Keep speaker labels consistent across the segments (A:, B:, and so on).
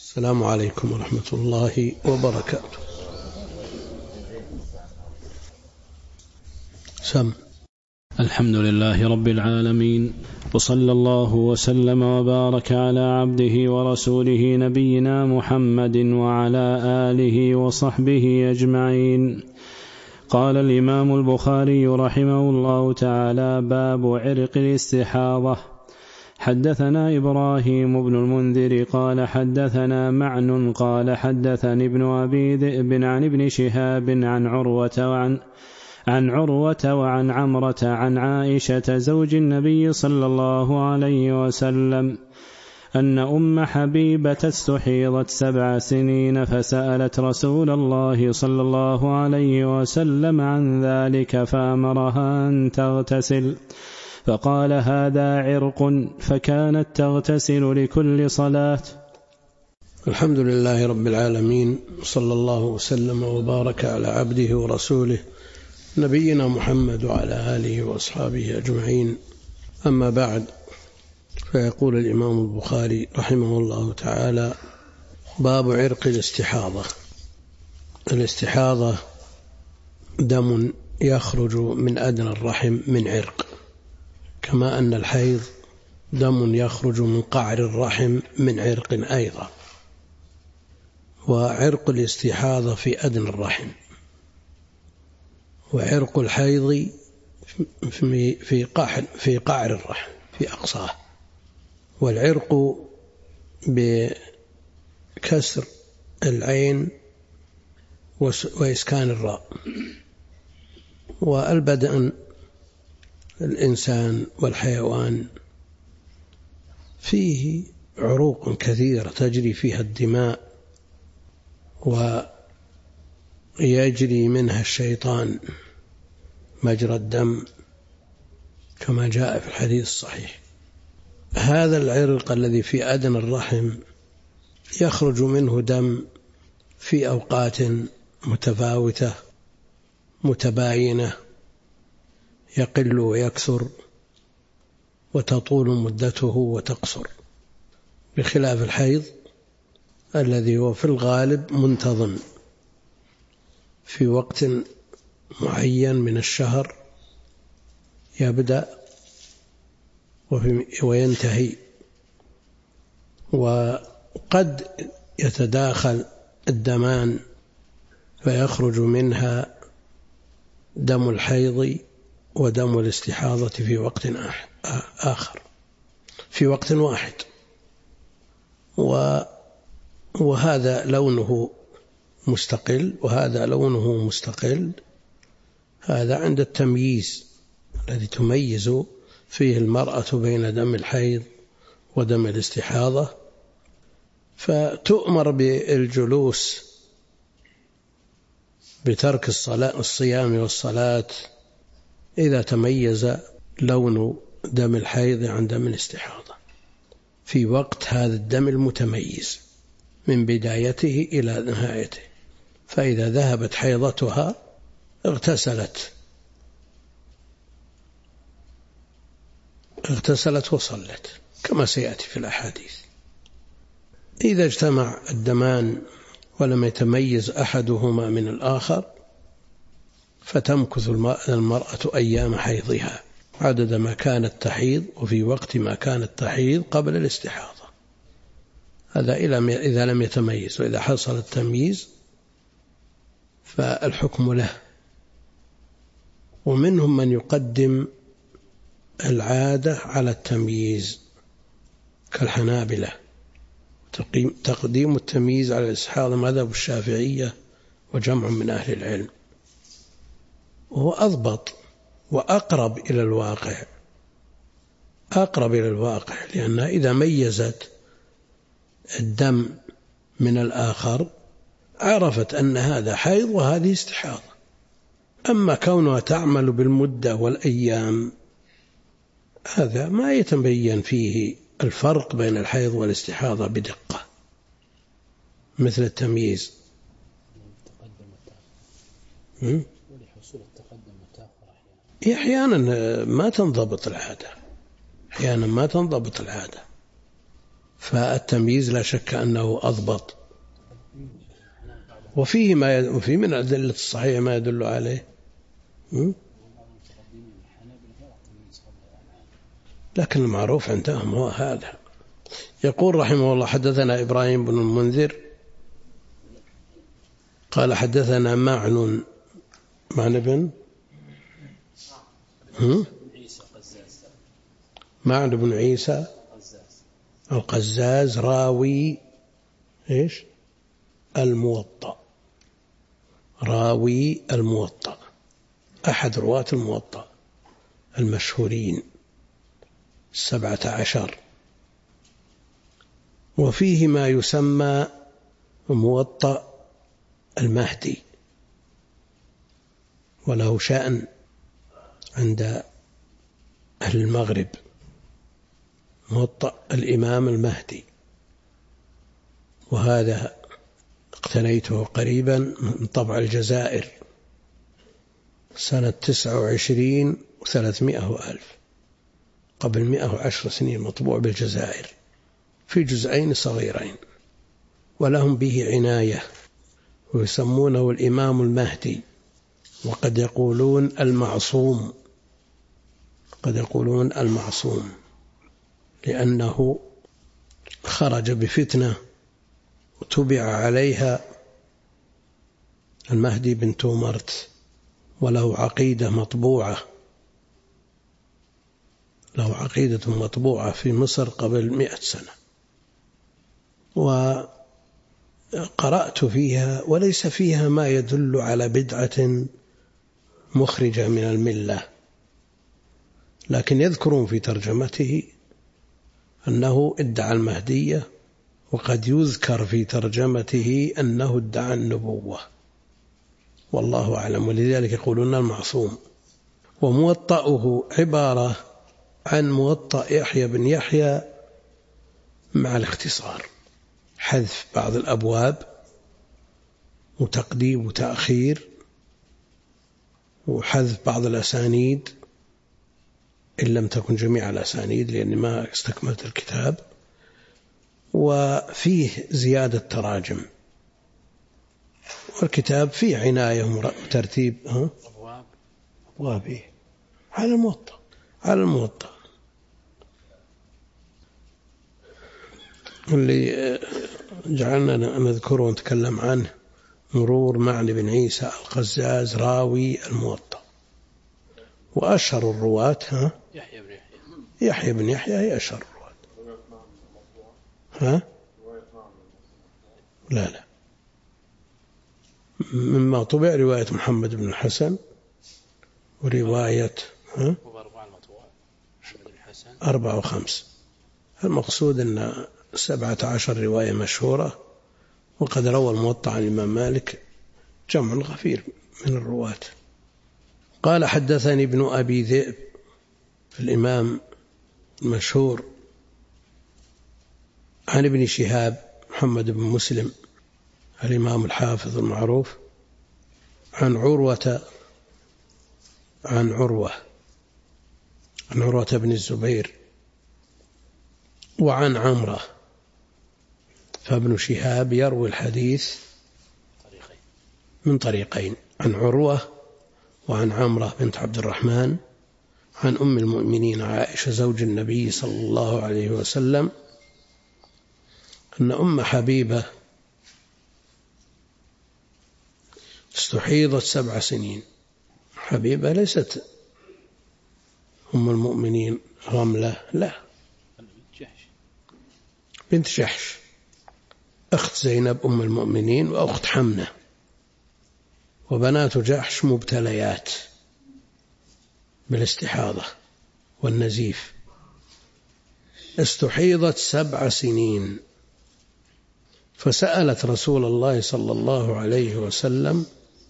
A: السلام عليكم ورحمة الله وبركاته.
B: الحمد لله رب العالمين، وصلى الله وسلم وبارك على عبده ورسوله نبينا محمد وعلى آله وصحبه أجمعين. قال الإمام البخاري رحمه الله تعالى: باب عرق الاستحاضة. حدثنا إبراهيم بن المنذر قال حدثنا معن قال حدثني ابن أبي ذئب عن ابن شهاب عن عروة وعن عمرة عن عائشة زوج النبي صلى الله عليه وسلم أن أم حبيبة استحيضت 7 سنين فسألت رسول الله صلى الله عليه وسلم عن ذلك فأمرها أن تغتسل، فقال: هذا عرق، فكانت تغتسل لكل صلاة.
A: الحمد لله رب العالمين، صلى الله وسلم وبارك على عبده ورسوله نبينا محمد وعلى آله وأصحابه أجمعين. أما بعد، فيقول الإمام البخاري رحمه الله تعالى: باب عرق الاستحاضة. الاستحاضة دم يخرج من أدنى الرحم من عرق، كما أن الحيض دم يخرج من قعر الرحم من عرق أيضا، وعرق الاستحاضة في أدنى الرحم، وعرق الحيض في قعر الرحم في أقصاه. والعرق بكسر العين وإسكان الراء. والبدن الإنسان والحيوان فيه عروق كثيرة تجري فيها الدماء ويجري منها الشيطان مجرى الدم كما جاء في الحديث الصحيح. هذا العرق الذي في أدنى الرحم يخرج منه دم في أوقات متفاوتة متباينة، يقل ويكثر، وتطول مدته وتقصر، بخلاف الحيض الذي هو في الغالب منتظم في وقت معين من الشهر، يبدأ وينتهي. وقد يتداخل الدمان فيخرج منها دم الحيض ودم الاستحاضة في وقت آخر، في وقت واحد، وهذا لونه مستقل وهذا لونه مستقل. هذا عند التمييز الذي تميز فيه المرأة بين دم الحيض ودم الاستحاضة، فتؤمر بالجلوس بترك الصيام والصلاة إذا تميز لون دم الحيض عن دم الاستحاضة في وقت هذا الدم المتميز من بدايته إلى نهايته. فإذا ذهبت حيضتها اغتسلت وصلت كما سيأتي في الأحاديث. إذا اجتمع الدمان ولم يتميز أحدهما من الآخر فتمكث المرأة أيام حيضها عدد ما كانت تحيض وفي وقت ما كانت تحيض قبل الاستحاضة. هذا إذا لم يتميز، وإذا حصل التمييز فالحكم له. ومنهم من يقدم العادة على التمييز كالحنابلة، تقديم التمييز على الاستحاضة مذهب الشافعية وجمع من أهل العلم، وهو أضبط وأقرب إلى الواقع، لأنها إذا ميزت الدم من الآخر عرفت أن هذا حيض وهذه استحاضة. أما كونها تعمل بالمدة والأيام هذا ما يتبين فيه الفرق بين الحيض والاستحاضة بدقة مثل التمييز. أحيانا ما تنضبط العادة، فالتمييز لا شك أنه أضبط. وفيه من الأدلة الصحيحة ما يدل عليه، لكن المعروف عندهم هو هذا. يقول رحمه الله: حدثنا إبراهيم بن المنذر قال حدثنا معن بن عيسى القزاز راوي الموطأ، راوي الموطأ، أحد رواة الموطأ المشهورين 17، وفيه ما يسمى موطأ المهدي، وله شأن عند أهل المغرب، موطأ الإمام المهدي، وهذا اقتنيته قريبا من طبع الجزائر سنة 29 و300 ألف، قبل 110 سنين، مطبوع بالجزائر في جزئين صغيرين، ولهم به عناية، ويسمونه الإمام المهدي، وقد يقولون المعصوم، لأنه خرج بفتنة وتبع عليها المهدي بن تومرت، وله عقيدة مطبوعة في مصر قبل 100 سنة، وقرأت فيها وليس فيها ما يدل على بدعة مخرجة من الملة، لكن يذكرون في ترجمته أنه ادعى المهدية، وقد يذكر في ترجمته أنه ادعى النبوة، والله أعلم، ولذلك يقولون المعصوم. وموطأه عبارة عن موطأ يحيى بن يحيى مع الاختصار، حذف بعض الأبواب وتقديم وتأخير، وحذف بعض الأسانيد إن لم تكن جميع الأسانيد لأني ما استكملت الكتاب، وفيه زيادة تراجم، والكتاب فيه عناية وترتيب أبواب على الموطأ اللي جعلنا نذكره ونتكلم عنه، مرور معن بن عيسى القزاز راوي الموطأ. وأشهر الرواة يحيى بن يحيى هي أشهر الرواة. لا مما طبع رواية محمد بن الحسن، ورواية 4 و5. المقصود أن 17 رواية مشهورة، وقد روى الموطأ عن الإمام مالك جمع غفير من الرواة. قال حدثني ابن أبي ذئب، الإمام المشهور، عن ابن شهاب محمد بن مسلم الإمام الحافظ المعروف، عن عروة بن الزبير، وعن عمرة. فابن شهاب يروي الحديث من طريقين، عن عروة وعن عمرة بنت عبد الرحمن، عن أم المؤمنين عائشة زوج النبي صلى الله عليه وسلم، أن أم حبيبة استحيضت 7 سنين. حبيبة ليست أم المؤمنين رملة، لا، بنت جحش، أخت زينب أم المؤمنين وأخت حمنة، وبنات جحش مبتليات بالاستحاضة والنزيف. استحيضت 7 سنين، فسألت رسول الله صلى الله عليه وسلم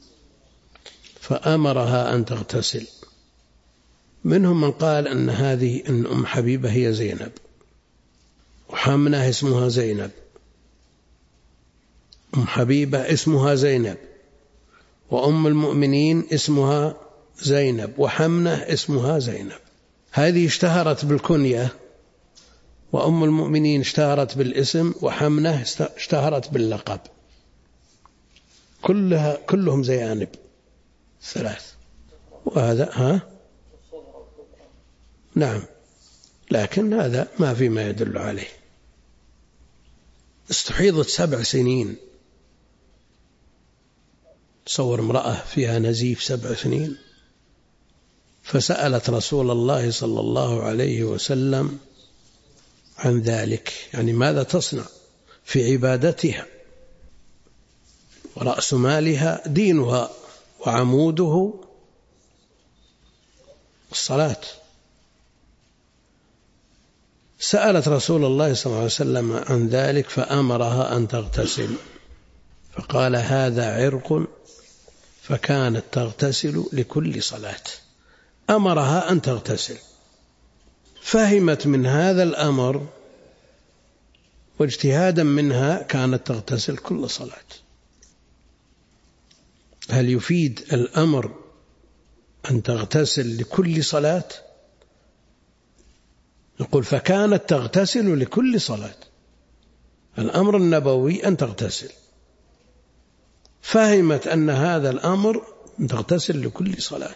A: فأمرها أن تغتسل. منهم من قال أن أم حبيبة هي زينب، وحمنة اسمها زينب، أم حبيبة اسمها زينب، وأم المؤمنين اسمها زينب، وحمنة اسمها زينب. هذه اشتهرت بالكنية وأم المؤمنين اشتهرت بالاسم، وحمنة اشتهرت باللقب، كلهم زيانب ثلاث. وهذا نعم، لكن هذا ما في ما يدل عليه. استحيضت 7 سنين، تصور امرأة فيها نزيف 7 سنين، فسألت رسول الله صلى الله عليه وسلم عن ذلك، يعني ماذا تصنع في عبادتها ورأس مالها دينها وعموده الصلاة. سألت رسول الله صلى الله عليه وسلم عن ذلك فأمرها أن تغتسل، فقال هذا عرق، فكانت تغتسل لكل صلاة. أمرها أن تغتسل، فهمت من هذا الأمر واجتهادا منها كانت تغتسل كل صلاة. هل يفيد الأمر أن تغتسل لكل صلاة؟ نقول فكانت تغتسل لكل صلاة، الأمر النبوي أن تغتسل، فهمت أن هذا الأمر أن تغتسل لكل صلاة.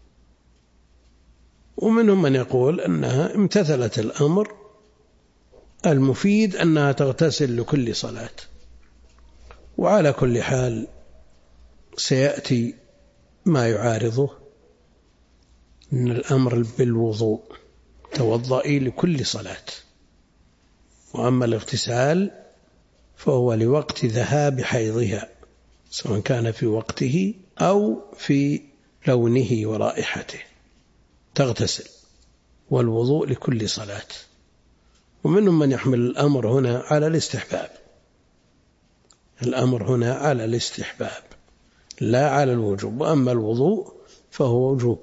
A: ومنهم من يقول أنها امتثلت الأمر المفيد أنها تغتسل لكل صلاة. وعلى كل حال سيأتي ما يعارضه، أن الأمر بالوضوء، توضئي لكل صلاة، وأما الاغتسال فهو لوقت ذهاب حيضها، سواء كان في وقته أو في لونه ورائحته تغتسل، والوضوء لكل صلاة. ومنهم من يحمل الأمر هنا على الاستحباب، الأمر هنا على الاستحباب لا على الوجوب، وأما الوضوء فهو وجوب.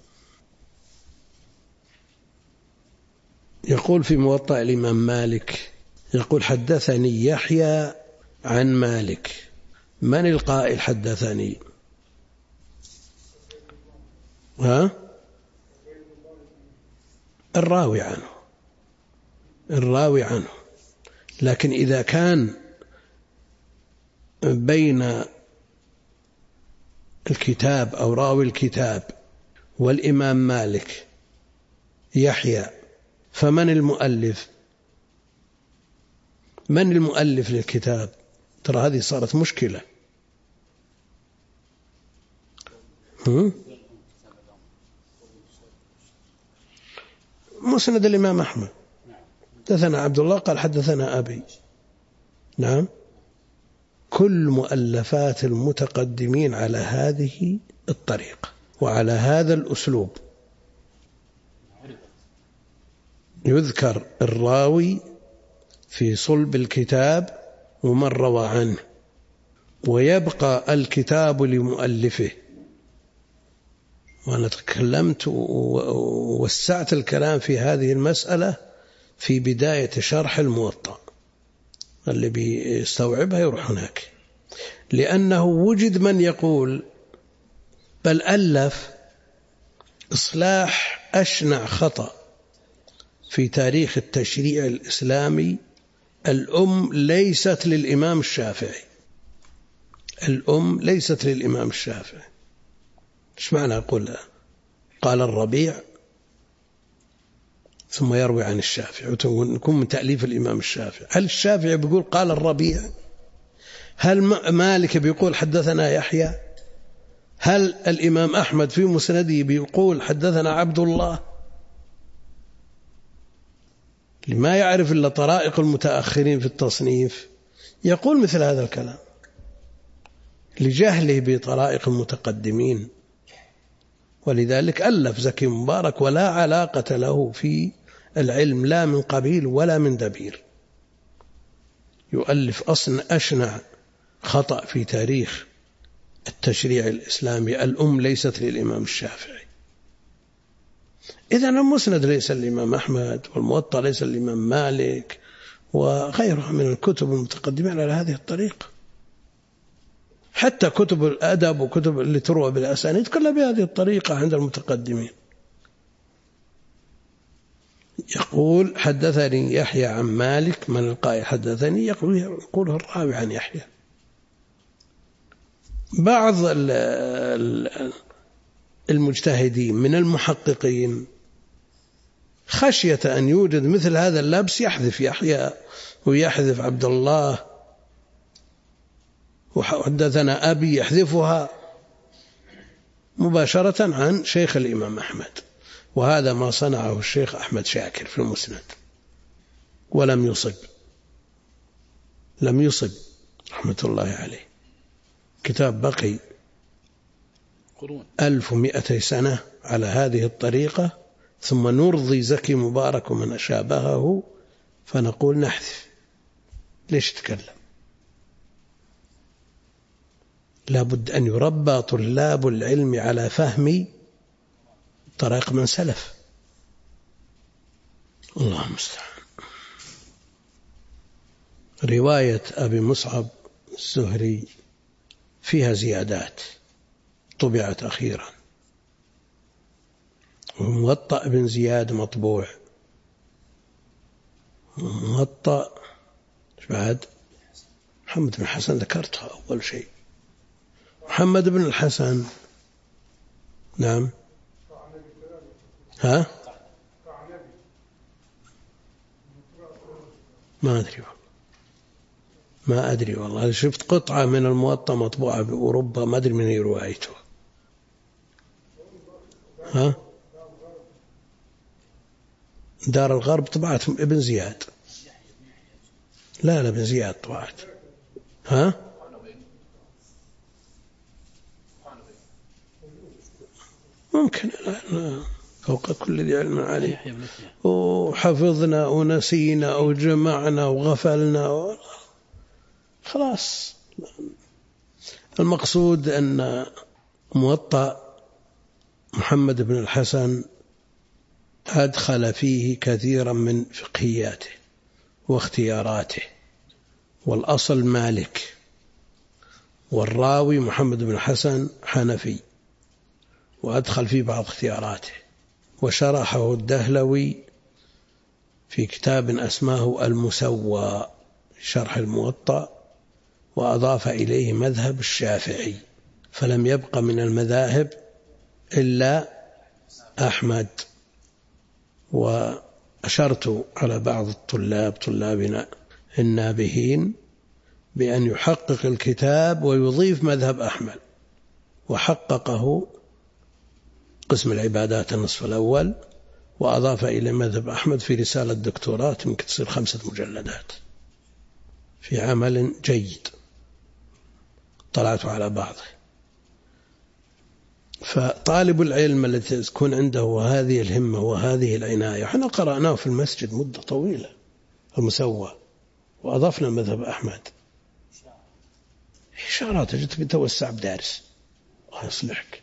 A: يقول في موطأ الإمام مالك، يقول حدثني يحيى عن مالك. من القائل حدثني؟ الراوي عنه. لكن إذا كان بين الكتاب أو راوي الكتاب والإمام مالك يحيى، فمن المؤلف؟ من المؤلف للكتاب؟ ترى هذه صارت مشكلة. مسند الإمام أحمد، حدثنا عبد الله قال حدثنا أبي. نعم، كل مؤلفات المتقدمين على هذه الطريقة وعلى هذا الأسلوب، يذكر الراوي في صلب الكتاب ومن روى عنه، ويبقى الكتاب لمؤلفه. وأنا تكلمت ووسعت الكلام في هذه المسألة في بداية شرح الموطأ، اللي بيستوعبها يروح هناك، لأنه وجد من يقول بل ألف إصلاح أشنع خطأ في تاريخ التشريع الإسلامي. الأم ليست للإمام الشافعي، الأم ليست للإمام الشافعي. إيش معنى أقول قال الربيع ثم يروي عن الشافعي وتكون من تأليف الإمام الشافعي؟ هل الشافعي بيقول قال الربيع؟ هل مالك بيقول حدثنا يحيى؟ هل الإمام أحمد في مسنده بيقول حدثنا عبد الله؟ لما يعرف إلا طرائق المتأخرين في التصنيف يقول مثل هذا الكلام لجهله بطرائق المتقدمين. ولذلك ألف زكي مبارك ولا علاقة له في العلم لا من قبيل ولا من دبير، يؤلف أشنع خطأ في تاريخ التشريع الإسلامي. الأم ليست للإمام الشافعي، إذن المسند ليس للإمام أحمد، والموطأ ليس للإمام مالك، وغيرها من الكتب المتقدمين على هذه الطريقة. حتى كتب الأدب وكتب اللي تروى بالأسانيد كلها بهذه الطريقة عند المتقدمين. يقول حدثني يحيى عن مالك، من القائل حدثني يقوله الراوي عن يحيى. بعض المجتهدين من المحققين خشية أن يوجد مثل هذا اللبس يحذف يحيى ويحذف عبد الله وحدثنا أبي، يحذفها مباشرة عن شيخ الإمام أحمد، وهذا ما صنعه الشيخ أحمد شاكر في المسند ولم يصب، لم يصب رحمة الله عليه. كتاب بقي 1200 سنة على هذه الطريقة، ثم نرضي زكي مبارك ومن شابهه فنقول نحذف. ليش تكلم؟ لابد أن يربى طلاب العلم على فهم طريق من سلف. الله المستعان. رواية أبي مصعب الزهري فيها زيادات طبعت أخيرا، وموطأ بن زياد مطبوع، وموطأ بعد محمد بن الحسن ذكرتها أول شيء. محمد بن الحسن نعم ها ما أدري والله، شفت قطعة من الموطأ مطبوعة بأوروبا ما أدري من روايته. ها دار الغرب طبعت ابن زياد، لا ابن زياد طبعت. ها ممكن لا فوق كل ذي علم عليه، وحفظنا ونسينا وجمعنا وغفلنا خلاص. المقصود أن موطأ محمد بن الحسن أدخل فيه كثيرا من فقهياته واختياراته، والأصل مالك، والراوي محمد بن الحسن حنفي، وأدخل فيه بعض اختياراته، وشرحه الدهلوي في كتاب أسماه المسوى شرح الموطأ، وأضاف إليه مذهب الشافعي، فلم يبق من المذاهب إلا أحمد. وأشرت على بعض طلابنا النابهين بأن يحقق الكتاب ويضيف مذهب أحمد، وحققه قسم العبادات النصف الأول، وأضاف إلى مذهب أحمد في رسالة دكتوراه يمكن تصير 5 مجلدات في عمل جيد طلعت على بعضه. فطالب العلم الذي تكون عنده هذه الهمة وهذه العناية، احنا قرأناه في المسجد مدة طويلة المسوى، وأضفنا مذهب أحمد إشارات جت بتوسع بدارس. الله يصلحك.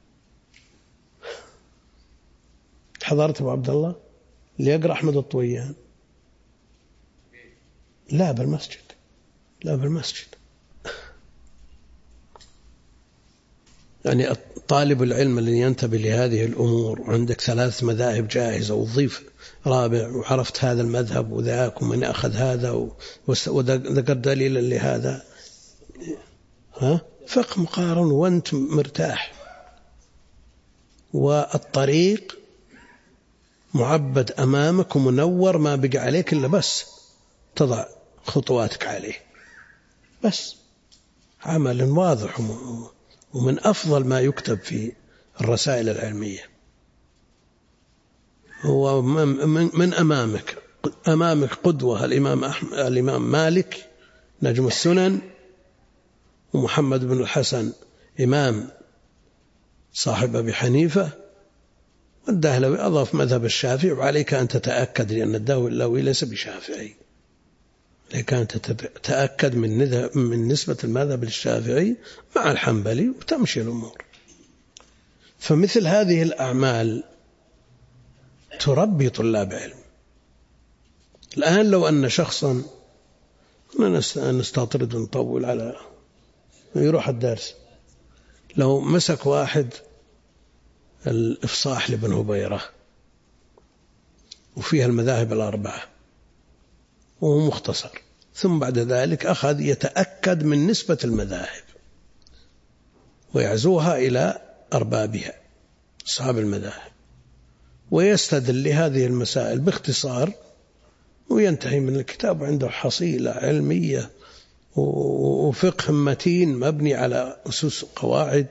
A: حضرت أبو عبد الله اللي يقرأ أحمد الطويان؟ لا بالمسجد، لا بالمسجد. يعني طالب العلم اللي ينتبه لهذه الأمور، وعندك 3 مذاهب جاهزة وتضيف رابع، وعرفت هذا المذهب وذاك ومن أخذ هذا وذكر دليلا لهذا، فقه مقارن وأنت مرتاح، والطريق معبد أمامك ومنور، ما بقى عليك إلا بس تضع خطواتك عليه، بس عمل واضح ومن أفضل ما يكتب في الرسائل العلمية. هو من أمامك قدوة الإمام مالك نجم السنن، ومحمد بن الحسن إمام صاحب أبي حنيفة، والدهلوي أضاف مذهب الشافعي، وعليك أن تتأكد لأن الدهلوي ليس بشافعي، عليك أن تتأكد من نسبة المذهب للشافعي مع الحنبلي، وتمشي الأمور. فمثل هذه الأعمال تربي طلاب علم. الآن لو أن شخصا نستطرد ونطول على يروح الدرس، لو مسك واحد الإفصاح لابن هبيرة وفيها المذاهب الأربعة وهو مختصر. ثم بعد ذلك أخذ يتأكد من نسبة المذاهب ويعزوها إلى أربابها أصحاب المذاهب، ويستدل لهذه المسائل باختصار، وينتهي من الكتاب عنده حصيلة علمية وفقه متين مبني على أسس قواعد.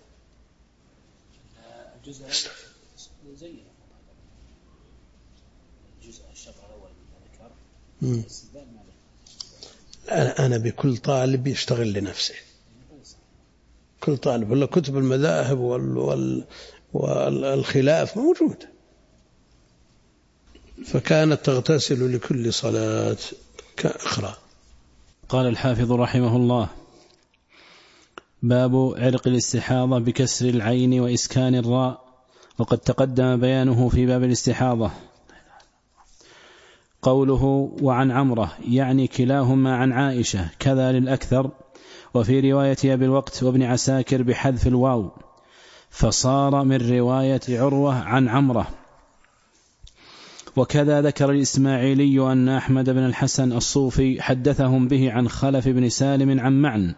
A: أنا بكل طالب يشتغل لنفسه، كل طالب، ولا كتب المذاهب والخلاف موجود. فكانت تغتسل لكل صلاة كأخرى.
B: قال الحافظ رحمه الله: باب عرق الاستحاضة بكسر العين وإسكان الراء، وقد تقدم بيانه في باب الاستحاضة. قوله وعن عمرة يعني كلاهما عن عائشة، كذا للأكثر، وفي رواية أبي الوقت وابن عساكر بحذف الواو، فصار من رواية عروة عن عمرة. وكذا ذكر الإسماعيلي أن أحمد بن الحسن الصوفي حدثهم به عن خلف بن سالم عن معن.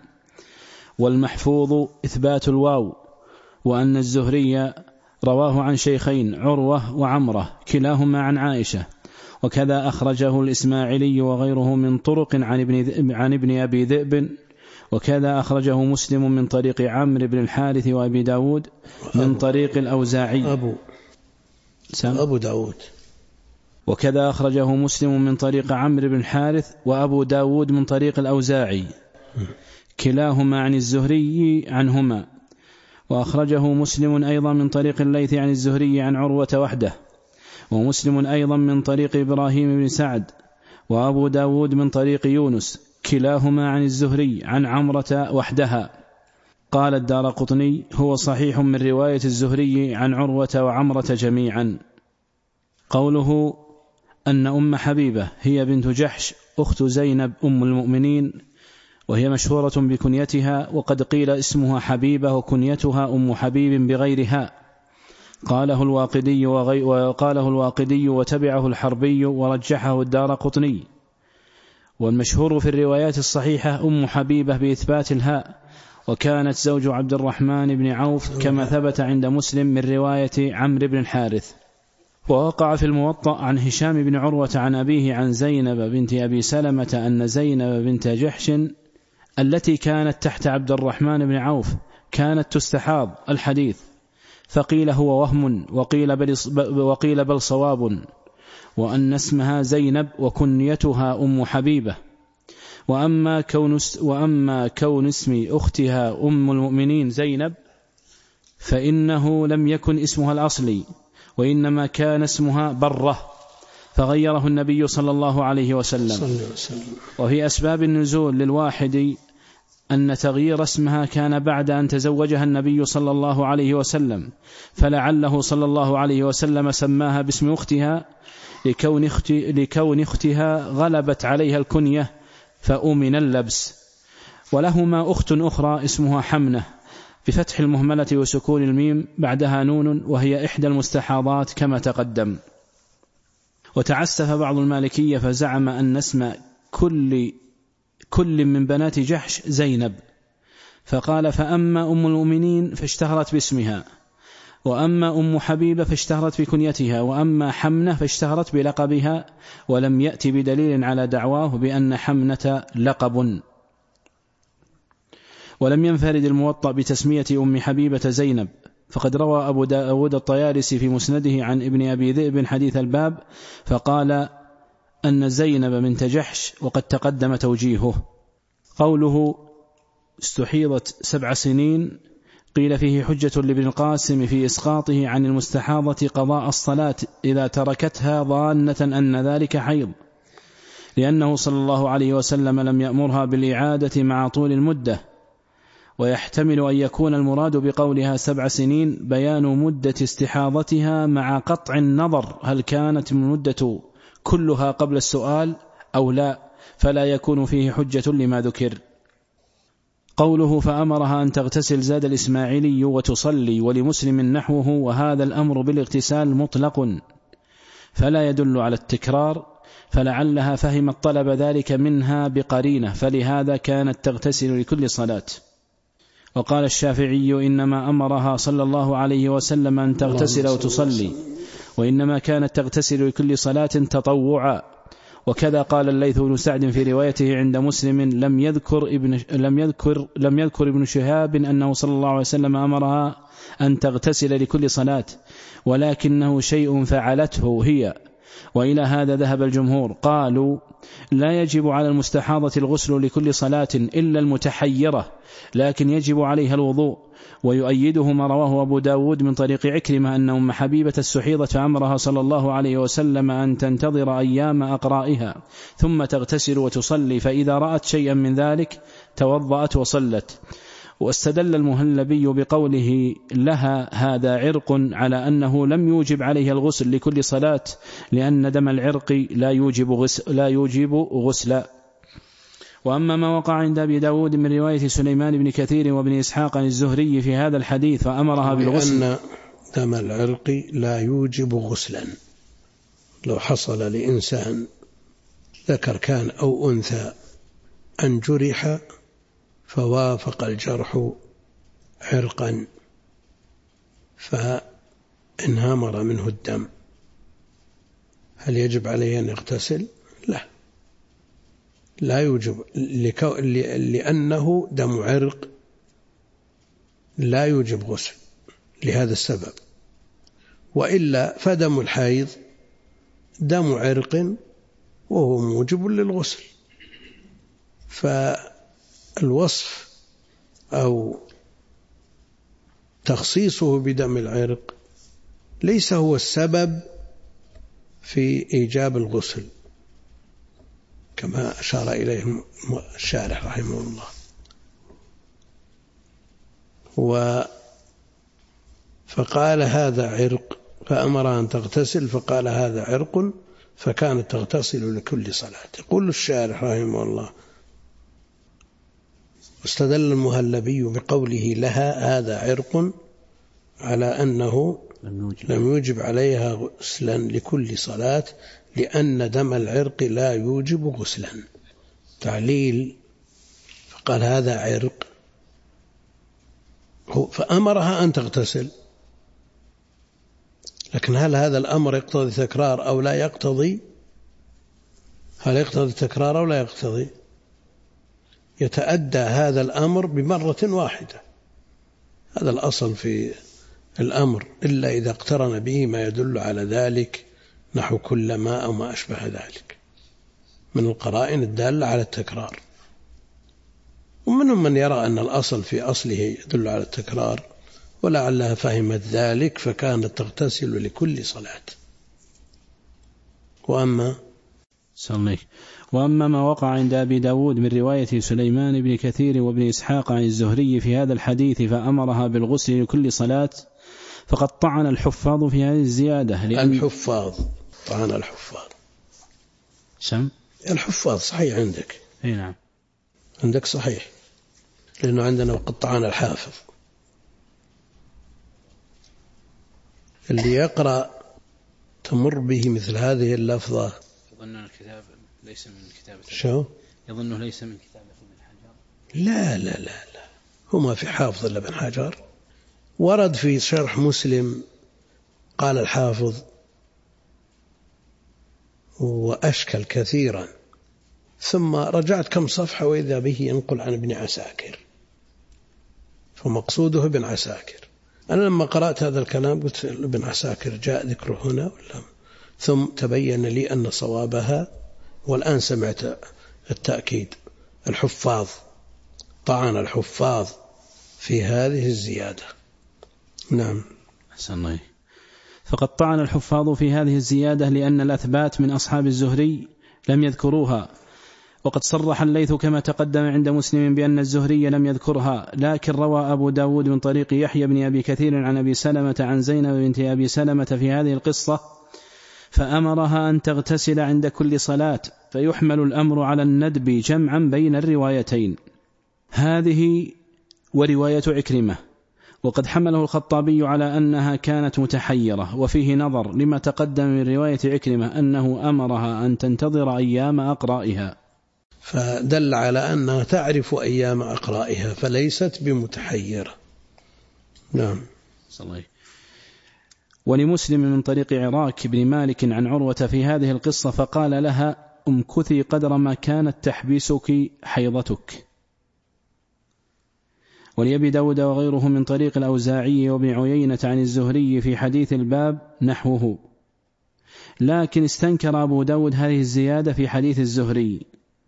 B: والمحفوظ إثبات الواو، وأن الزهري رواه عن شيخين عروة وعمرة كلاهما عن عائشة. وكذا أخرجه الإسماعيلي وغيره من طرق عن ابن أبي ذئب. وكذا أخرجه مسلم من طريق عمرو بن الحارث وأبي داود من طريق الأوزاعي
A: أبو داود.
B: وكذا أخرجه مسلم من طريق عمرو بن الحارث وأبو داود من طريق الأوزاعي كلاهما عن الزهري عنهما. وأخرجه مسلم أيضا من طريق الليث عن الزهري عن عروة وحده، ومسلم أيضا من طريق إبراهيم بن سعد، وأبو داود من طريق يونس كلاهما عن الزهري عن عمرة وحدها. قال الدارقطني: هو صحيح من رواية الزهري عن عروة وعمرة جميعا. قوله أن أم حبيبة هي بنت جحش أخت زينب أم المؤمنين، وهي مشهورة بكنيتها، وقد قيل اسمها حبيبة وكنيتها أم حبيب بغيرها. قاله الواقدي وتبعه الحربي ورجحه الدارقطني. والمشهور في الروايات الصحيحة أم حبيبة بإثبات الهاء، وكانت زوج عبد الرحمن بن عوف كما ثبت عند مسلم من رواية عمرو بن الحارث. ووقع في الموطأ عن هشام بن عروة عن أبيه عن زينب بنت أبي سلمة أن زينب بنت جحش التي كانت تحت عبد الرحمن بن عوف كانت تستحاض الحديث، فقيل هو وهم، وقيل بل صواب، وأن اسمها زينب وكنيتها أم حبيبة. وأما كون اسم أختها أم المؤمنين زينب فإنه لم يكن اسمها الأصلي، وإنما كان اسمها برة، فغيره النبي صلى الله عليه وسلم. وفي أسباب النزول للواحد أن تغيير اسمها كان بعد أن تزوجها النبي صلى الله عليه وسلم، فلعله صلى الله عليه وسلم سماها باسم أختها لكون أختها غلبت عليها الكنية فأمن اللبس. ولهما أخت أخرى اسمها حمنة بفتح المهملة وسكون الميم بعدها نون، وهي إحدى المستحاضات كما تقدم. وتعسف بعض المالكية فزعم أن اسم كل من بنات جحش زينب، فقال: فأما أم المؤمنين فاشتهرت باسمها، وأما أم حبيبة فاشتهرت بكنيتها، وأما حمنة فاشتهرت بلقبها، ولم يأتي بدليل على دعواه بأن حمنة لقب. ولم ينفرد الموطأ بتسمية أم حبيبة زينب، فقد روى أبو داود الطيالسي في مسنده عن ابن أبي ذئب حديث الباب، فقال أن زينب بنت جحش، وقد تقدم توجيهه. قوله استحيضت 7 سنين قيل فيه حجة لابن القاسم في إسقاطه عن المستحاضة قضاء الصلاة إذا تركتها ظانة أن ذلك حيض، لأنه صلى الله عليه وسلم لم يأمرها بالإعادة مع طول المدة. ويحتمل أن يكون المراد بقولها 7 سنين بيان مدة استحاضتها مع قطع النظر هل كانت المدة كلها قبل السؤال أو لا، فلا يكون فيه حجة لما ذكر. قوله فأمرها أن تغتسل زاد الإسماعيلي وتصلي، ولمسلم نحوه، وهذا الأمر بالاغتسال مطلق، فلا يدل على التكرار، فلعلها فهمت طلب ذلك منها بقرينة، فلهذا كانت تغتسل لكل صلاة. وقال الشافعي إنما أمرها صلى الله عليه وسلم أن تغتسل وتصلي، وإنما كانت تغتسل لكل صلاة تطوعا. وكذا قال الليث بن سعد في روايته عند مسلم لم يذكر ابن شهاب أنه صلى الله عليه وسلم أمرها أن تغتسل لكل صلاة، ولكنه شيء فعلته هي. وإلى هذا ذهب الجمهور، قالوا لا يجب على المستحاضة الغسل لكل صلاة إلا المتحيرة، لكن يجب عليها الوضوء. ويؤيده ما رواه أبو داود من طريق عكرمة أن أم حبيبة استحيضت فأمرها صلى الله عليه وسلم أن تنتظر أيام أقرائها ثم تغتسل وتصلي، فإذا رأت شيئا من ذلك توضأت وصلت. واستدل المهلبي بقوله لها هذا عرق على أنه لم يوجب عليها الغسل لكل صلاة، لأن دم العرق لا يوجب غسلا. وأما ما وقع عند أبي داود من رواية سليمان بن كثير وابن إسحاق عن الزهري في هذا الحديث فأمرها بالغسل،
A: لأن دم العرق لا يوجب غسلا. لو حصل لإنسان ذكر كان أو أنثى أن جرح فوافق الجرح عرقا فانهمر منه الدم، هل يجب عليه أن يغتسل؟ لا يوجب، لأنه دم عرق لا يوجب غسل لهذا السبب. وإلا فدم الحيض دم عرق وهو موجب للغسل. فالوصف أو تخصيصه بدم العرق ليس هو السبب في إيجاب الغسل كما أشار إليه الشارح رحمه الله. فقال هذا عرق فأمر أن تغتسل، فقال هذا عرق فكانت تغتسل لكل صلاة. يقول الشارح رحمه الله واستدل المهلبي بقوله لها هذا عرق على أنه لم يوجب عليها غسلا لكل صلاة، لأن دم العرق لا يوجب غسلا. تعليل، فقال هذا عرق فأمرها أن تغتسل، لكن هل هذا الأمر يقتضي تكرار أو لا يقتضي؟ هل يقتضي تكرار أو لا يقتضي؟ يتأدى هذا الأمر بمرة واحدة، هذا الأصل في الأمر، إلا إذا اقترن به ما يدل على ذلك نحو كل ما أو ما أشبه ذلك من القرائن الدالة على التكرار. ومنهم من يرى أن الأصل في أصله يدل على التكرار، ولعلها فهمت ذلك فكانت تغتسل لكل صلاة.
B: وأما ما وقع عند أبي داود من رواية سليمان بن كثير وابن إسحاق عن الزهري في هذا الحديث فأمرها بالغسل لكل صلاة، فقد طعن الحفاظ في هذه الزيادة.
A: الحفاظ طعن الحفاظ الحفاظ صحيح عندك؟
B: أي نعم
A: عندك صحيح، لأنه عندنا وقد طعن الحافظ. اللي يقرأ تمر به مثل هذه اللفظة
B: يظن الكتاب ليس من كتابة
A: شو؟
B: يظنه ليس من كتابة ابن حجر.
A: لا لا لا لا، هما في حافظ إلا ابن حجر. ورد في شرح مسلم قال الحافظ وأشكل كثيرا، ثم رجعت كم صفحة وإذا به ينقل عن ابن عساكر، فمقصوده ابن عساكر. أنا لما قرأت هذا الكلام قلت ابن عساكر جاء ذكره هنا ولا؟ ثم تبين لي أن صوابها، والآن سمعت التأكيد. الحفاظ طعن الحفاظ في هذه الزيادة. نعم
B: أحسن. فقد طعن الحفاظ في هذه الزيادة لأن الأثبات من أصحاب الزهري لم يذكروها، وقد صرح الليث كما تقدم عند مسلم بأن الزهري لم يذكرها، لكن روى أبو داود من طريق يحيى بن أبي كثير عن أبي سلمة عن زينب بنت أبي سلمة في هذه القصة فأمرها أن تغتسل عند كل صلاة، فيحمل الأمر على الندب جمعا بين الروايتين هذه ورواية عكرمة. وقد حمله الخطابي على أنها كانت متحيرة، وفيه نظر لما تقدم من رواية عكرمة أنه أمرها أن تنتظر أيام أقرائها،
A: فدل على أنها تعرف أيام أقرائها فليست بمتحيرة. نعم.
B: صلى. ولمسلم من طريق عراك بن مالك عن عروة في هذه القصة فقال لها امكثي قدر ما كانت تحبسك حيضتك. ولأبي داود وغيره من طريق الأوزاعي وابن عيينة عن الزهري في حديث الباب نحوه، لكن استنكر أبو داود هذه الزيادة في حديث الزهري.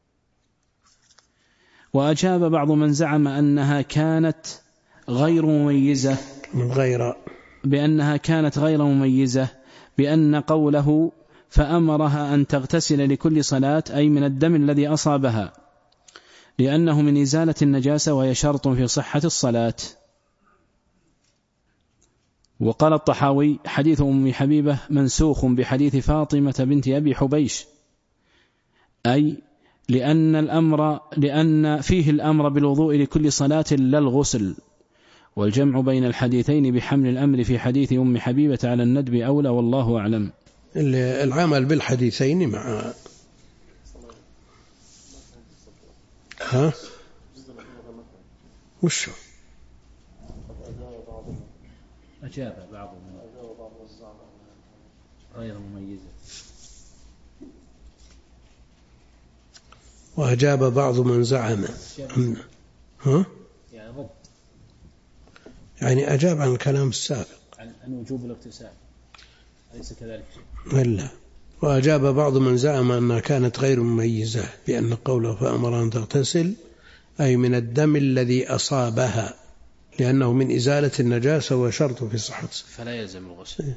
B: وأجاب بعض من زعم أنها كانت غير مميزة بأن قوله فأمرها أن تغتسل لكل صلاة أي من الدم الذي أصابها، لأنه من إزالة النجاسة وهي شرط في صحة الصلاة. وقال الطحاوي حديث أم حبيبة منسوخ بحديث فاطمة بنت أبي حبيش، أي لأن فيه الأمر بالوضوء لكل صلاة لا الغسل، والجمع بين الحديثين بحمل الأمر في حديث أم حبيبة على الندب أولى، والله أعلم.
A: العمل بالحديثين مع وشو
B: أجاب بعض غير مميزة،
A: وأجاب بعض من زعم يعني أجاب عن الكلام السابق
B: عن وجوب الاغتسال، أليس كذلك؟
A: لا. وأجاب بعض من زعم أنها كانت غير مميزة بأن قوله فأمر أن تغتسل أي من الدم الذي أصابها، لأنه من إزالة النجاسة وشرط في صحة،
B: فلا يلزم الغسل.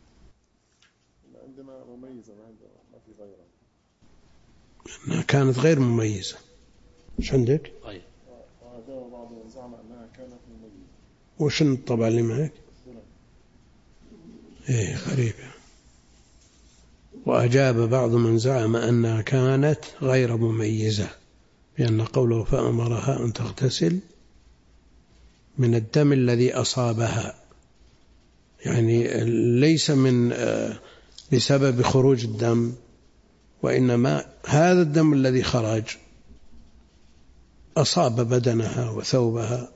C: عندنا مميزة ما في غيرها،
A: أنها كانت غير مميزة. إيش عندك؟
C: غير. وأجاب بعض من زعم أنها كانت مميزة.
A: وش الطبع اللي معك؟ إيه غريبة. وأجاب بعض من زعم أنها كانت غير مميزة بأن قوله فأمرها أن تغتسل من الدم الذي أصابها، يعني ليس بسبب خروج الدم، وإنما هذا الدم الذي خرج أصاب بدنها وثوبها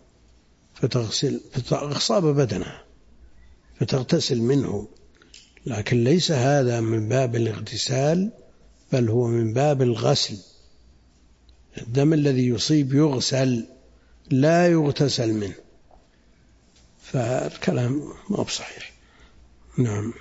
A: فأصاب بدنها فتغتسل منه، لكن ليس هذا من باب الاغتسال بل هو من باب الغسل. الدم الذي يصيب يغسل لا يغتسل منه، فالكلام ما بصحيح. نعم.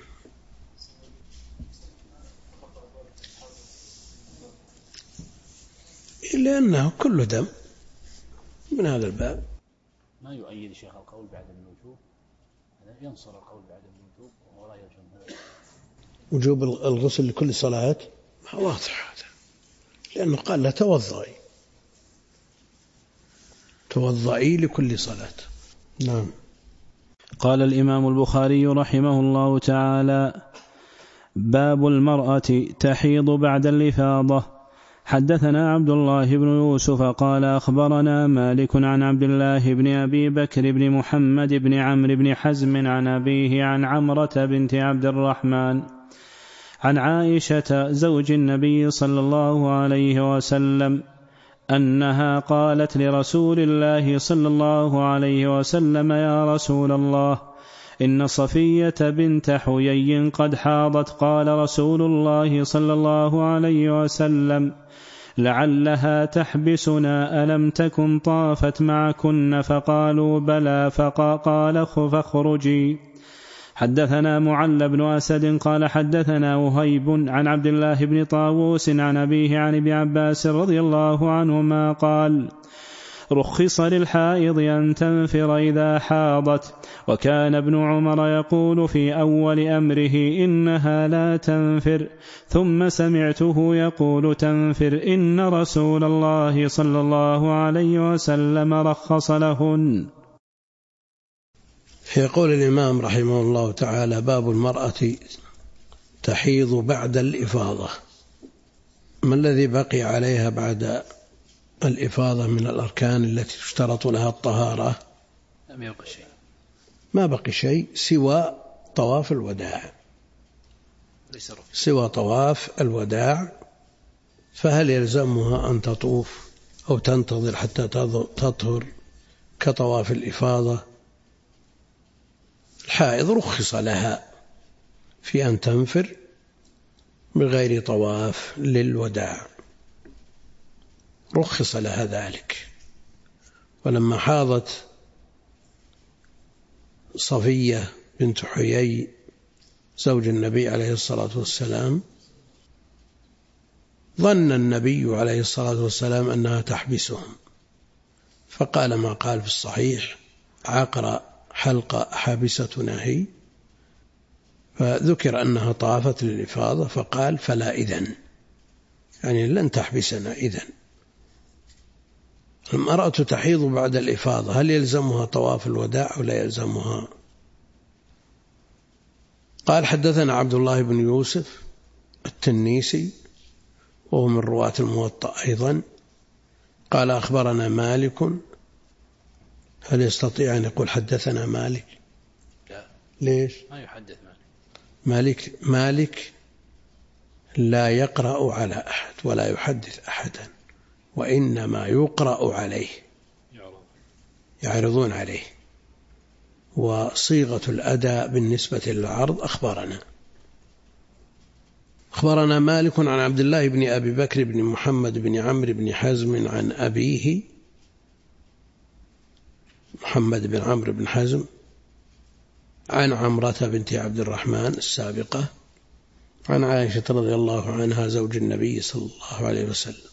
A: لأنه كله دم من هذا الباب.
B: ما يؤيد شيخ القول بعدم الوجوب، هذا ينصر القول بعدم الوجوب ولا يجوز
A: وجوب الغسل لكل صلاة واضح هذا، لأنه قال لا توضعي لكل صلاة. نعم.
B: قال الإمام البخاري رحمه الله تعالى: باب المرأة تحيض بعد الإفاضة. حدثنا عبد الله بن يوسف قال أخبرنا مالك عن عبد الله بن أبي بكر بن محمد بن عمرو بن حزم عن أبيه عن عمرة بنت عبد الرحمن عن عائشة زوج النبي صلى الله عليه وسلم أنها قالت لرسول الله صلى الله عليه وسلم: يا رسول الله، إن صفية بنت حيي قد حاضت. قال رسول الله صلى الله عليه وسلم: لعلها تحبسنا، ألم تكن طافت معكن؟ فقالوا بلى. فقال فاخرجي. حدثنا معل بن أسد قال حدثنا وهيب عن عبد الله بن طاووس عن أبيه عن ابن عباس رضي الله عنهما قال: رخص للحائض أن تنفر إذا حاضت. وكان ابن عمر يقول في أول أمره: إنها لا تنفر، ثم سمعته يقول: تنفر، إن رسول الله صلى الله عليه وسلم رخص لهن.
A: يقول الإمام رحمه الله تعالى: باب المرأة تحيض بعد الإفاضة. ما الذي بقي عليها بعد الإفاضة من الأركان التي تشترط لها الطهارة؟
B: لم يبق شيء.
A: ما بقي شيء سوى طواف الوداع، سوى طواف الوداع. فهل يلزمها أن تطوف أو تنتظر حتى تطهر كطواف الإفاضة؟ الحائض رخص لها في أن تنفر بغير طواف للوداع، رخص لها ذلك. ولما حاضت صفية بنت حيي زوج النبي عليه الصلاة والسلام، ظن النبي عليه الصلاة والسلام أنها تحبسهم، فقال ما قال في الصحيح: عقر حلق حابستنا هي. فذكر أنها طافت للإفاضة فقال: فلا إذن، يعني لن تحبسنا إذن. المرأة تحيض بعد الإفاضة، هل يلزمها طواف الوداع أو لا يلزمها؟ قال: حدثنا عبد الله بن يوسف التنيسي وهو من رواة الموطأ أيضا، قال: أخبرنا مالك. هل يستطيع أن يقول حدثنا مالك؟
B: لا.
A: ليش؟
B: ما يحدث مالك.
A: مالك لا يقرأ على أحد ولا يحدث أحدا، وإنما يقرأ عليه، يعرضون عليه. وصيغة الأداء بالنسبة للعرض أخبرنا مالك عن عبد الله بن أبي بكر بن محمد بن عمرو بن حزم عن أبيه محمد بن عمرو بن حزم عن عمرة بنت عبد الرحمن السابقة عن عائشة رضي الله عنها زوج النبي صلى الله عليه وسلم.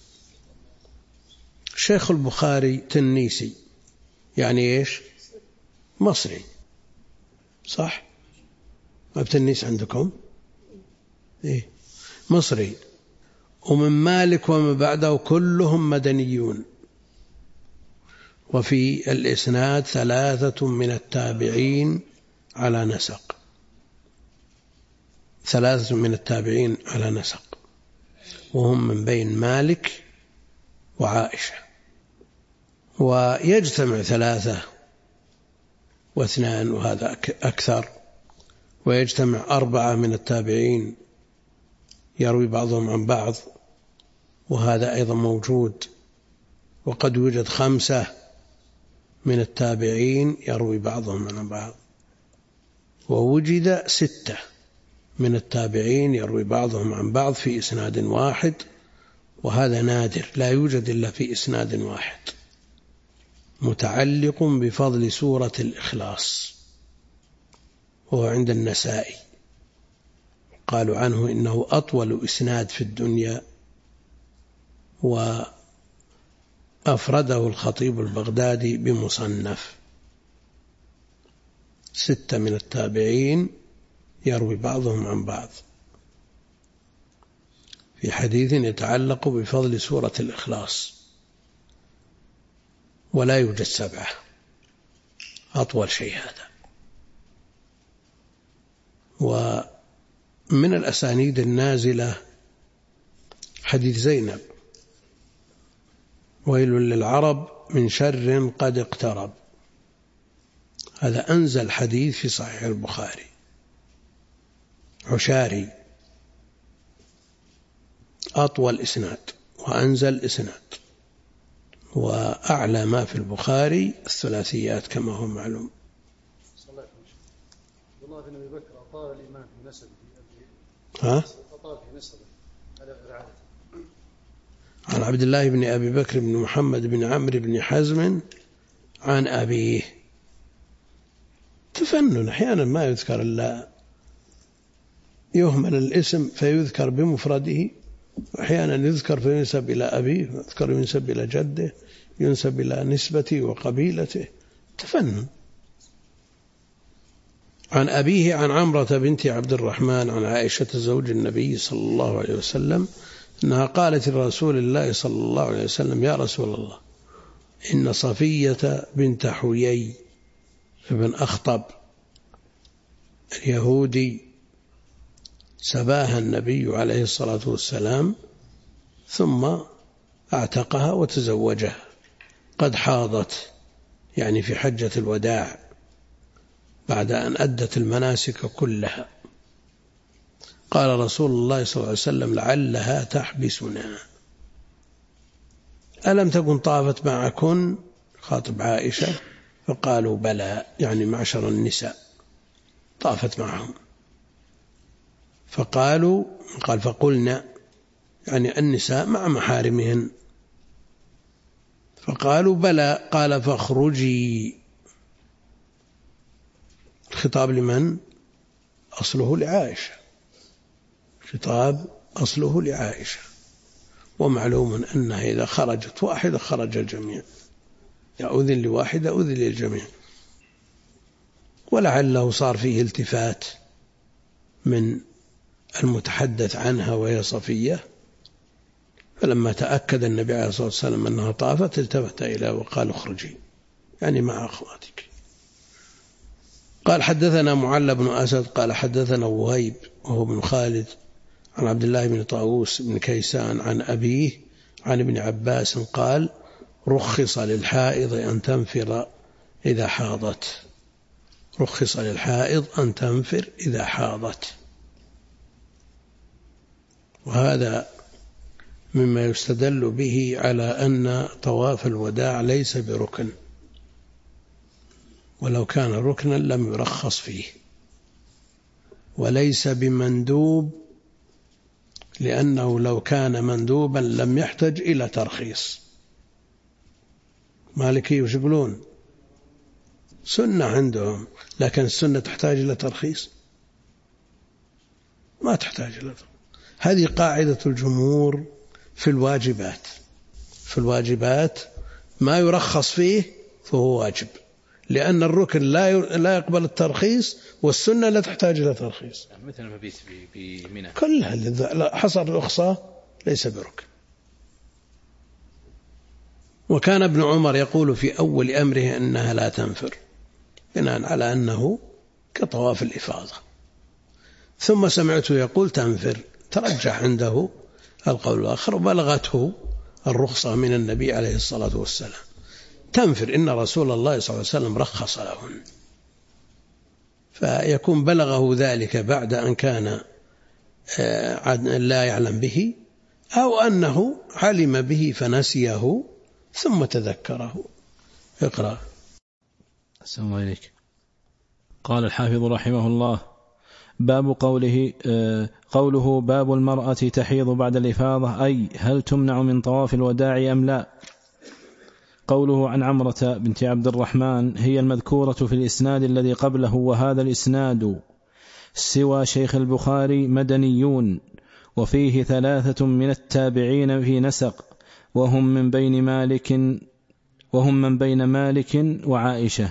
A: شيخ البخاري تنيسي، يعني إيش؟ مصري، صح؟ ما بتنيس عندكم؟ إيه؟ مصري. ومن مالك ومن بعده كلهم مدنيون. وفي الإسناد 3 من التابعين على نسق، 3 من التابعين على نسق، وهم من بين مالك وعائشة. ويجتمع 3 و2 وهذا أكثر، ويجتمع 4 من التابعين يروي بعضهم عن بعض، وهذا أيضا موجود. وقد يوجد 5 من التابعين يروي بعضهم عن بعض، ووجد 6 من التابعين يروي بعضهم عن بعض في إسناد واحد، وهذا نادر، لا يوجد إلا في إسناد واحد، متعلق بفضل سورة الإخلاص، وهو عند النسائي. قالوا عنه إنه أطول إسناد في الدنيا، وأفرده الخطيب البغدادي بمصنف. 6 من التابعين يروي بعضهم عن بعض في حديث يتعلق بفضل سورة الإخلاص، ولا يوجد 7، أطول شيء هذا. ومن الأسانيد النازلة حديث زينب: ويل للعرب من شر قد اقترب. هذا أنزل حديث في صحيح البخاري، عشاري، أطول إسناد وأنزل إسناد، وأعلى ما في البخاري الثلاثيات كما هو معلوم.
C: الله بن أبي بكر أطال الإيمان في نسبه، أطال في نسبه على رعايته.
A: عن عبد الله بن أبي بكر بن محمد بن عمرو بن حزم عن أبيه. تفنن، أحيانا ما يذكر إلا يهمل الاسم فيذكر بمفرده، وأحيانا يذكر فينسب إلى أبيه، يذكر ينسب إلى جده، ينسب إلى نسبته وقبيلته. تفنن. عن أبيه عن عمرة بنت عبد الرحمن عن عائشة زوج النبي صلى الله عليه وسلم أنها قالت لرسول الله صلى الله عليه وسلم: يا رسول الله، إن صفية بنت حيي بن أخطب اليهودي سباها النبي عليه الصلاة والسلام ثم اعتقها وتزوجها، قد حاضت، يعني في حجة الوداع، بعد أن أدت المناسك كلها. قال رسول الله صلى الله عليه وسلم: لعلها تحبسنا. ألم تكن طافت معكن؟ خاطب عائشة، فقالوا: بلى، يعني معشر النساء طافت معهم. قال: فقلنا، يعني النساء مع محارمهن. فقالوا: بلى. قال: فاخرجي. الخطاب لمن؟ أصله لعائشة. خطاب أصله لعائشة، ومعلوم أنها إذا خرجت واحدة خرج الجميع، يا أذن لواحدة أذن للجميع. ولعله صار فيه التفات من المتحدث عنها وهي صفية، فلما تأكد النبي عليه الصلاة والسلام أنها طافت التفت إليها وقال: اخرجي، يعني مع أخواتك. قال: حدثنا معل بن أسد قال: حدثنا وهيب وهو بن خالد عن عبد الله بن طاووس بن كيسان عن أبيه عن ابن عباس قال: رخص للحائض أن تنفر إذا حاضت. رخص للحائض أن تنفر إذا حاضت. وهذا مما يستدل به على أن طواف الوداع ليس بركن، ولو كان ركنا لم يرخص فيه، وليس بمندوب، لأنه لو كان مندوبا لم يحتج إلى ترخيص. مالكي وش يقولون؟ سنة عندهم، لكن السنة تحتاج إلى ترخيص؟ ما تحتاج إلى ترخيص. هذه قاعدة الجمهور في الواجبات. في الواجبات ما يرخص فيه فهو واجب، لأن الركن لا يقبل الترخيص، والسنة لا تحتاج إلى ترخيص.
B: مثل المبيت بمنى
A: كلها حصر الأقصى ليس بركن. وكان ابن عمر يقول في أول أمره أنها لا تنفر، بناء على أنه كطواف الإفاضة، ثم سمعته يقول تنفر، ترجح عنده القول الآخر، وبلغته الرخصة من النبي عليه الصلاة والسلام تنفر، إن رسول الله صلى الله عليه وسلم رخص لهن. فيكون بلغه ذلك بعد أن كان لا يعلم به، أو أنه علم به فنسيه ثم تذكره. اقرأ.
B: السلام عليك. قال الحافظ رحمه الله: باب قوله باب المرأة تحيض بعد الإفاضة، أي هل تمنع من طواف الوداع أم لا؟ قوله عن عمرة بنت عبد الرحمن هي المذكورة في الإسناد الذي قبله، وهذا الإسناد سوى شيخ البخاري مدنيون، وفيه 3 من التابعين في نسق، وهم من بين مالك وعائشة.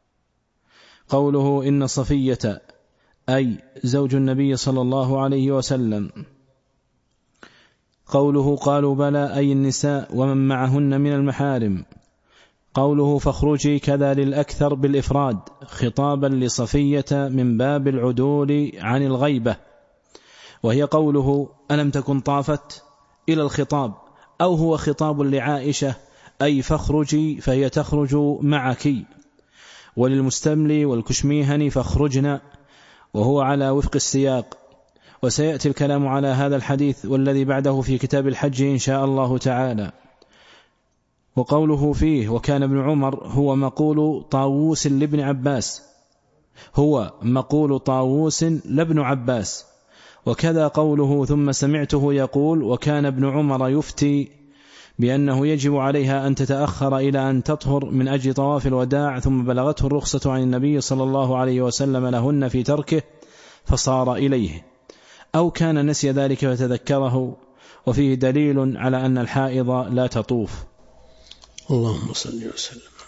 B: قوله إن صفية أي زوج النبي صلى الله عليه وسلم. قوله قالوا بلى أي النساء ومن معهن من المحارم. قوله فاخرجي كذا للأكثر بالإفراد خطابا لصفية من باب العدول عن الغيبة، وهي قوله ألم تكن طافت إلى الخطاب، أو هو خطاب لعائشة أي فاخرجي فهي تخرج معك. وللمستملي والكشميهني فاخرجنا، وهو على وفق السياق. وسيأتي الكلام على هذا الحديث والذي بعده في كتاب الحج إن شاء الله تعالى. وقوله فيه وكان ابن عمر هو مقول طاووس لابن عباس، هو مقول طاووس لابن عباس. وكذا قوله ثم سمعته يقول وكان ابن عمر يفتي بأنه يجب عليها أن تتأخر إلى أن تطهر من أجل طواف الوداع، ثم بلغته الرخصة عن النبي صلى الله عليه وسلم لهن في تركه فصار إليه، أو كان نسي ذلك فتذكره. وفيه دليل على أن الحائض لا تطوف.
A: اللهم صل وسلم.